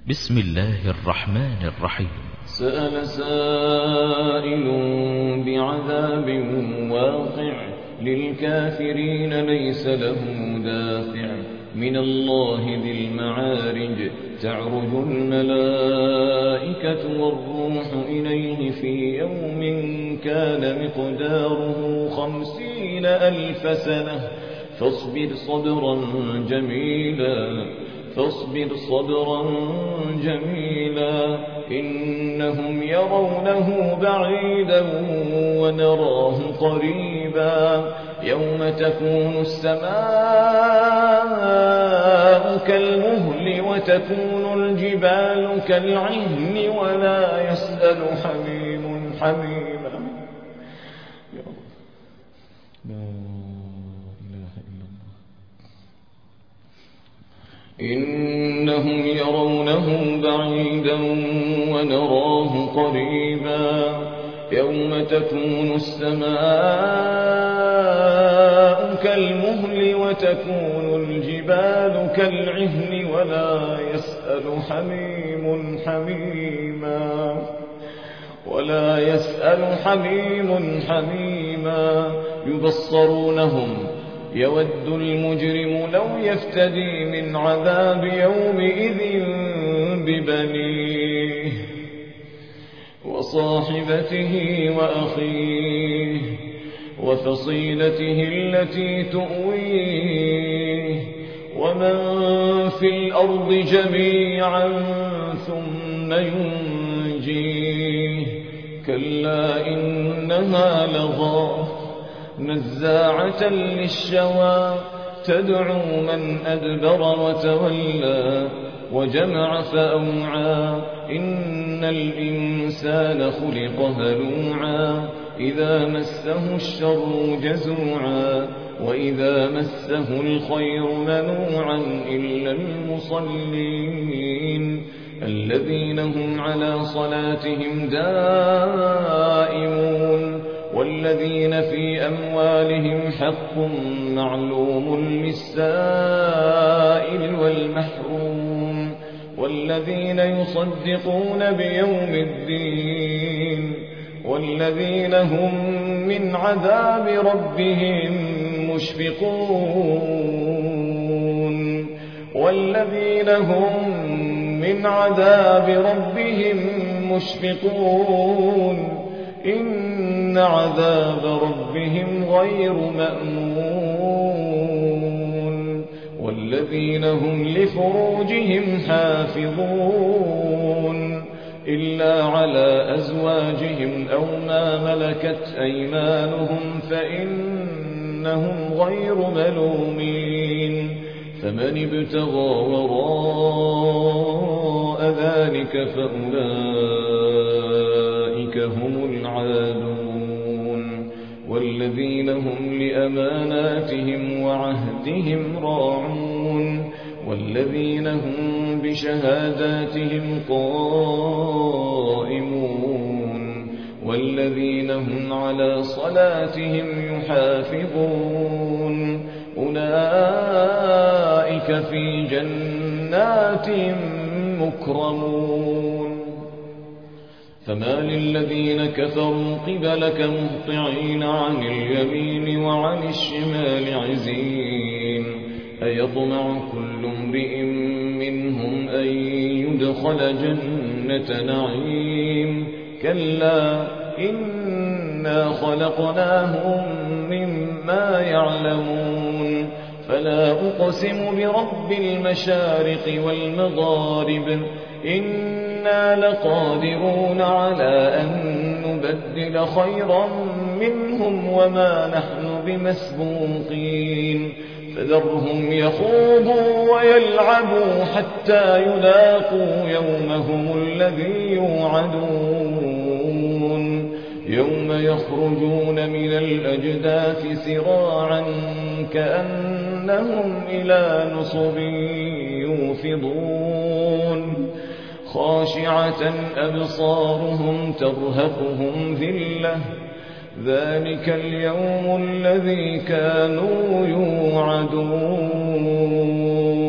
بسم الله الرحمن الرحيم. سأل سائل بعذاب واقع للكافرين ليس له دافع من الله ذي المعارج تعرج الملائكة والروح إليه في يوم كان مقداره 50,000 سنة فاصبر صبرا جميلا إنهم يرونه بعيدا ونراه قريبا يوم تكون السماء كالمهل وتكون الجبال كالعهن ولا يسأل حميم حميما. إنهم يرونه بعيدا ونراه قريبا يوم تكون السماء كالمهل وتكون الجبال كالعهن ولا يسأل حميم حميما يبصرونهم يود المجرم لو يفتدي من عذاب يومئذ ببنيه وصاحبته وأخيه وفصيلته التي تؤويه ومن في الأرض جميعا ثم ينجيه كلا إنها لظى نزاعة للشوى تدعو من أدبر وتولى وجمع فأوعى إن الإنسان خلق هلوعا إذا مسه الشر جزوعا وإذا مسه الخير منوعا إلا المصلين الذين هم على صلاتهم دائمون والذين في أموالهم حق معلوم للسائل والمحروم والذين يصدقون بيوم الدين والذين هم من عذاب ربهم مشفقون إن عذاب ربهم غير مأمون والذين هم لفروجهم حافظون إلا على أزواجهم أو ما ملكت أيمانهم فإنهم غير ملومين فمن ابتغى وراء ذلك فأولئك هم العادون والذين هم لأماناتهم وعهدهم راعون والذين هم بشهاداتهم قائمون والذين هم على صلاتهم يحافظون أولئك في جنات مكرمون فما للذين كفروا قبلك مهطعين عن اليمين وعن الشمال عزين أيطمع كل امرئ منهم أن يدخل جنة نعيم كلا إنا خلقناهم مما يعلمون فلا أقسم برب المشارق والمغارب إنا لقادرون على أن نبدل خيرا منهم وما نحن بمسبوقين فذرهم يخوضوا ويلعبوا حتى يلاقوا يومهم الذي يوعدون يوم يخرجون من الأجداث سراعا كأنهم إلى نصب يوفضون خاشعة أبصارهم ترهقهم ذلة ذلك اليوم الذي كانوا يوعدون